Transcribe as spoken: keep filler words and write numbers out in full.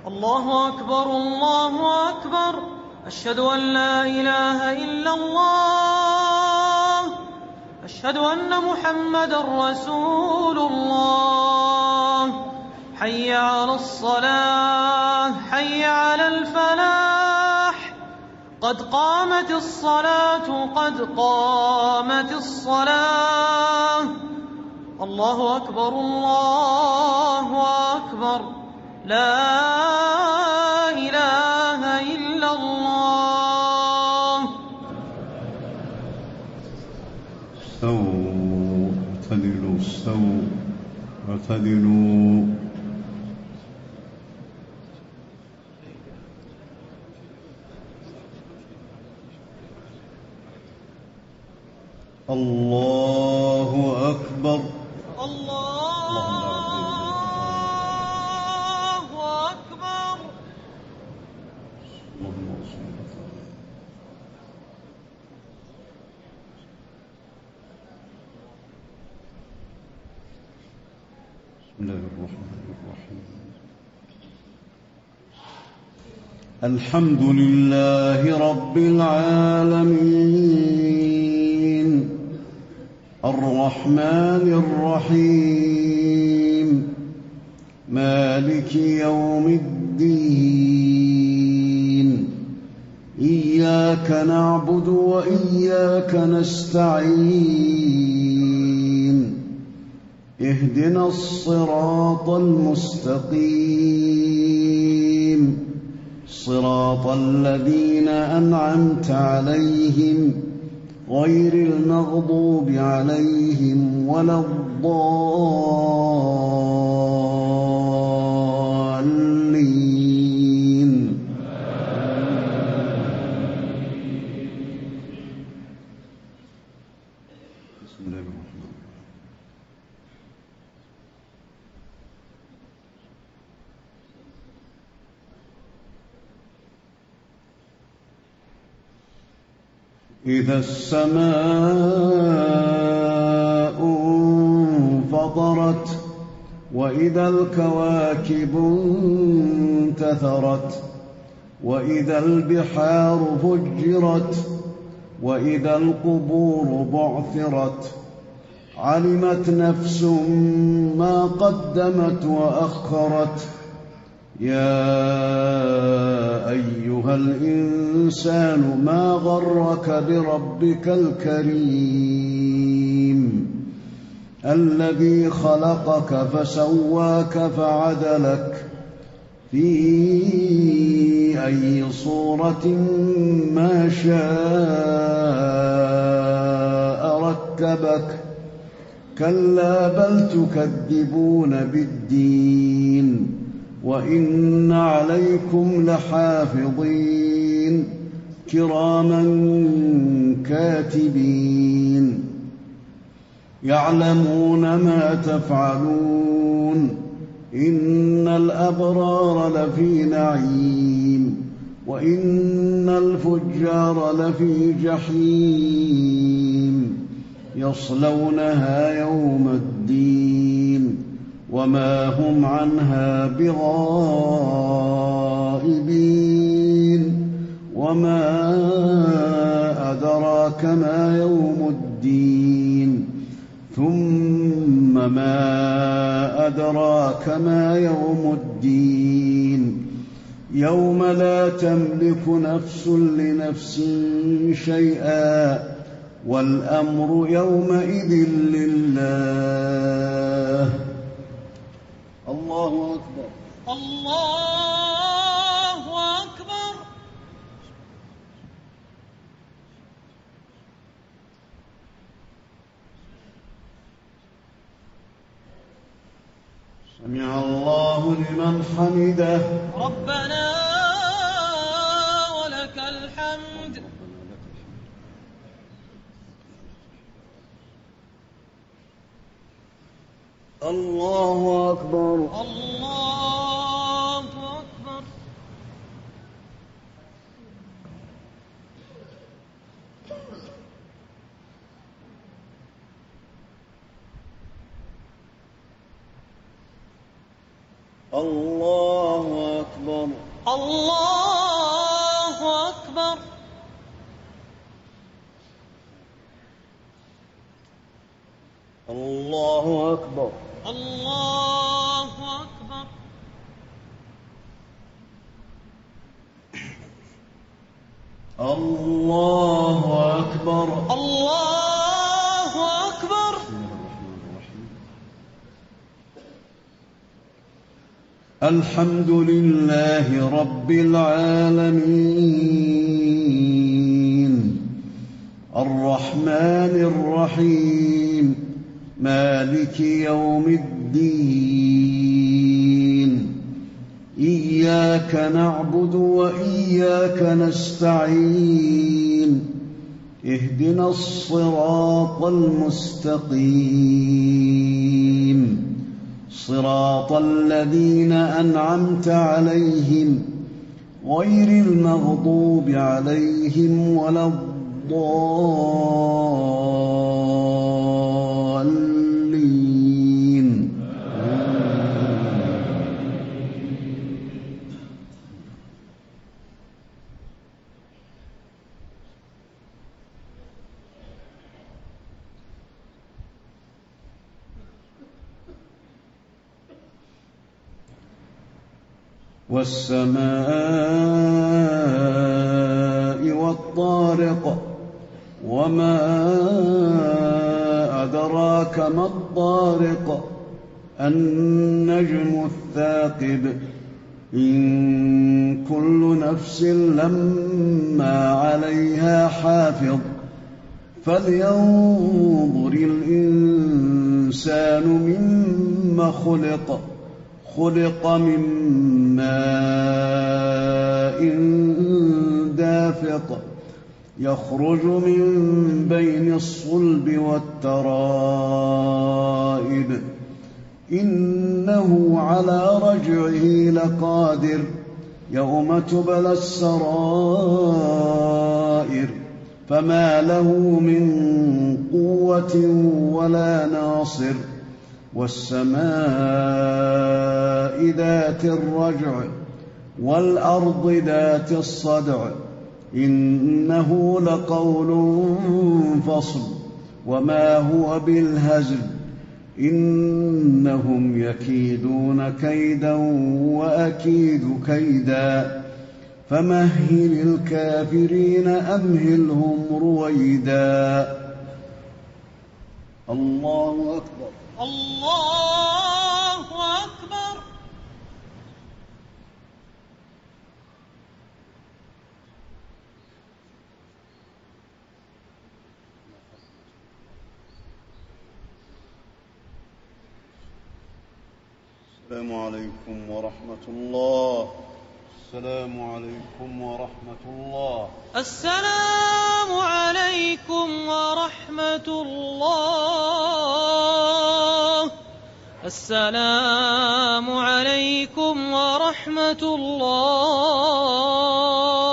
الله أكبر الله أكبر أشهد أن لا إله إلا الله أشهد أن محمدًا رسول الله حي على الصلاة حي على الفلاح قد قامت الصلاة قد قامت الصلاة الله أكبر الله أكبر لا إله إلا الله. استووا اعتدلوا استووا اعتدلوا. الله أكبر الله أكبر. بسم الله الرحمن الرحيم. الحمد لله رب العالمين الرحمن الرحيم مالك يوم الدين إياك نعبد وإياك نستعين اهدنا الصراط المستقيم صراط الذين أنعمت عليهم غير المغضوب عليهم ولا الضالين. بسم الله الرحمن الرحيم. إذا السماء انفطرت وإذا الكواكب انتثرت وإذا البحار فجرت وإذا القبور بعثرت علمت نفس ما قدمت وأخرت يا أيها الإنسان ما غرك بربك الكريم الذي خلقك فسواك فعدلك في أي صورة ما شاء ركبك كلا بل تكذبون بالدين وإن عليكم لحافظين كراما كاتبين يعلمون ما تفعلون إن الأبرار لفي نعيم وإن الفجار لفي جحيم يصلونها يوم الدين وما هم عنها بغائبين وما أدراك ما يوم الدين ثم ما أدراك ما يوم الدين يوم لا تملك نفس لنفس شيئا والأمر يومئذ لله. الله أكبر الله أكبر. سمع الله لمن حمده ربنا ولك الحمد. الله أكبر الله أكبر. الله أكبر أكبر الله أكبر الله أكبر الله أكبر الله أكبر الله أكبر. الحمد لله رب العالمين الرحمن الرحيم مالك يوم الدين إياك نعبد وإياك نستعين اهدنا الصراط المستقيم صراط الذين أنعمت عليهم غير المغضوب عليهم ولا الضالين. والسماء والطارق وما أدراك ما الطارق النجم الثاقب إن كل نفس لما عليها حافظ فلينظر الإنسان مما خلق خلق من ماء دافق يخرج من بين الصلب والترائب إنه على رجعه لقادر يوم تبلى السرائر فما له من قوة ولا ناصر والسماء ذات الرجع والأرض ذات الصدع إنه لقول فصل وما هو بالهزل إنهم يكيدون كيدا وأكيد كيدا فمهل الكافرين أمهلهم رويدا. الله أكبر الله أكبر. السلام عليكم ورحمة الله. السلام عليكم ورحمة الله. السلام عليكم ورحمة الله. السلام عليكم ورحمة الله.